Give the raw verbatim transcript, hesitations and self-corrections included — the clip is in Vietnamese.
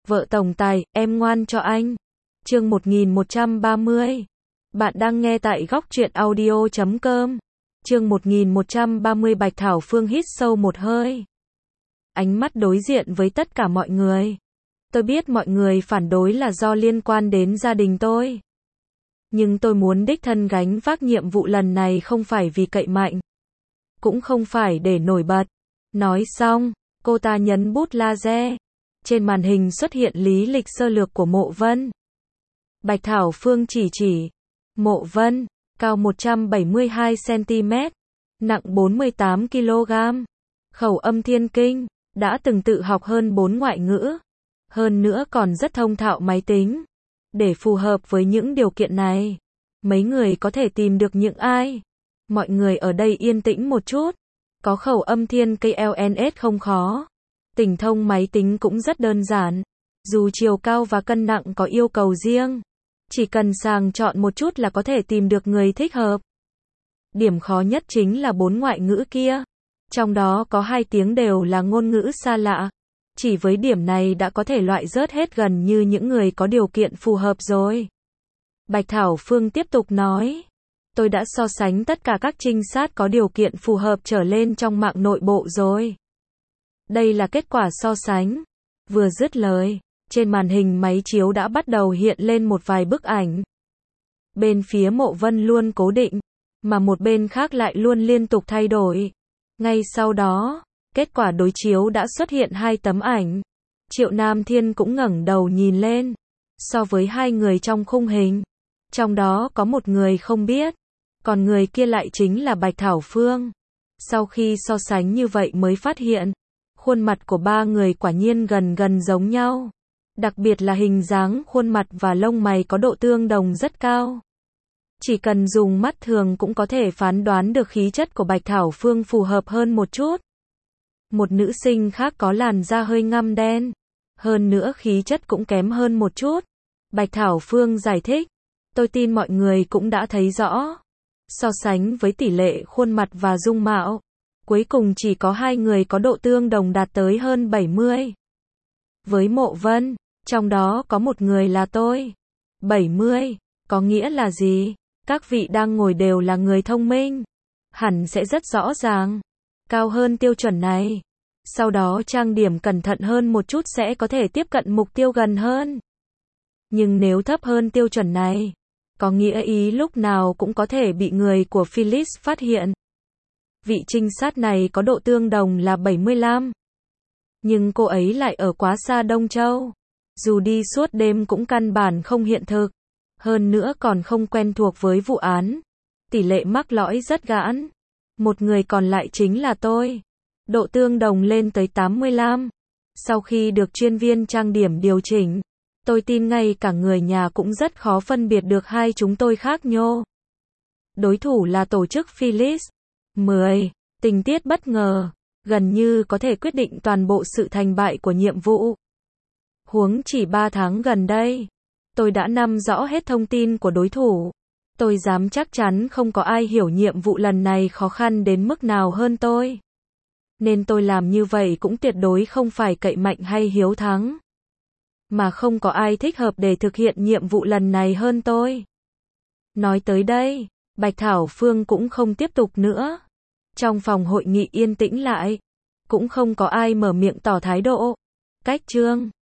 Vợ tổng tài, em ngoan cho anh. Chương một nghìn một trăm ba mươi. Bạn đang nghe tại góc truyện audio chấm com. Chương một nghìn một trăm ba mươi. Bạch Thảo Phương hít sâu một hơi. Ánh mắt đối diện với tất cả mọi người. Tôi biết mọi người phản đối là do liên quan đến gia đình tôi. Nhưng tôi muốn đích thân gánh vác nhiệm vụ lần này không phải vì cậy mạnh. Cũng không phải để nổi bật. Nói xong, cô ta nhấn bút laser. Trên màn hình xuất hiện lý lịch sơ lược của Mộ Vân. Bạch Thảo Phương chỉ chỉ. Mộ Vân, cao một trăm bảy mươi hai xăng-ti-mét, nặng bốn mươi tám ki lô gam, khẩu âm thiên kinh, đã từng tự học hơn bốn ngoại ngữ. Hơn nữa còn rất thông thạo máy tính. Để phù hợp với những điều kiện này, mấy người có thể tìm được những ai? Mọi người ở đây yên tĩnh một chút. Có khẩu âm thiên kinh lờ en ét không khó. Tinh thông máy tính cũng rất đơn giản. Dù chiều cao và cân nặng có yêu cầu riêng, chỉ cần sàng chọn một chút là có thể tìm được người thích hợp. Điểm khó nhất chính là bốn ngoại ngữ kia. Trong đó có hai tiếng đều là ngôn ngữ xa lạ. Chỉ với điểm này đã có thể loại rớt hết gần như những người có điều kiện phù hợp rồi. Bạch Thảo Phương tiếp tục nói. Tôi đã so sánh tất cả các trinh sát có điều kiện phù hợp trở lên trong mạng nội bộ rồi. Đây là kết quả so sánh. Vừa dứt lời, trên màn hình máy chiếu đã bắt đầu hiện lên một vài bức ảnh. Bên phía Mộ Vân luôn cố định, mà một bên khác lại luôn liên tục thay đổi. Ngay sau đó, kết quả đối chiếu đã xuất hiện hai tấm ảnh. Triệu Nam Thiên cũng ngẩng đầu nhìn lên. So với hai người trong khung hình, trong đó có một người không biết, còn người kia lại chính là Bạch Thảo Phương. Sau khi so sánh như vậy mới phát hiện, khuôn mặt của ba người quả nhiên gần gần giống nhau. Đặc biệt là hình dáng khuôn mặt và lông mày có độ tương đồng rất cao. Chỉ cần dùng mắt thường cũng có thể phán đoán được khí chất của Bạch Thảo Phương phù hợp hơn một chút. Một nữ sinh khác có làn da hơi ngăm đen. Hơn nữa khí chất cũng kém hơn một chút. Bạch Thảo Phương giải thích. Tôi tin mọi người cũng đã thấy rõ. So sánh với tỷ lệ khuôn mặt và dung mạo, cuối cùng chỉ có hai người có độ tương đồng đạt tới hơn bảy mươi. Với Mộ Vân, trong đó có một người là tôi. bảy mươi, có nghĩa là gì? Các vị đang ngồi đều là người thông minh. Hẳn sẽ rất rõ ràng. Cao hơn tiêu chuẩn này. Sau đó trang điểm cẩn thận hơn một chút sẽ có thể tiếp cận mục tiêu gần hơn. Nhưng nếu thấp hơn tiêu chuẩn này, có nghĩa ý lúc nào cũng có thể bị người của Phyllis phát hiện. Vị trinh sát này có độ tương đồng là bảy mươi lăm. Nhưng cô ấy lại ở quá xa Đông Châu. Dù đi suốt đêm cũng căn bản không hiện thực. Hơn nữa còn không quen thuộc với vụ án. Tỷ lệ mắc lõi rất giãn. Một người còn lại chính là tôi. Độ tương đồng lên tới tám mươi lăm. Sau khi được chuyên viên trang điểm điều chỉnh, tôi tin ngay cả người nhà cũng rất khó phân biệt được hai chúng tôi khác nhau. Đối thủ là tổ chức Phyllis. mười. Tình tiết bất ngờ, gần như có thể quyết định toàn bộ sự thành bại của nhiệm vụ. Huống chỉ ba tháng gần đây, tôi đã nắm rõ hết thông tin của đối thủ. Tôi dám chắc chắn không có ai hiểu nhiệm vụ lần này khó khăn đến mức nào hơn tôi. Nên tôi làm như vậy cũng tuyệt đối không phải cậy mạnh hay hiếu thắng. Mà không có ai thích hợp để thực hiện nhiệm vụ lần này hơn tôi. Nói tới đây, Bạch Thảo Phương cũng không tiếp tục nữa. Trong phòng hội nghị yên tĩnh lại. Cũng không có ai mở miệng tỏ thái độ. Cách chương.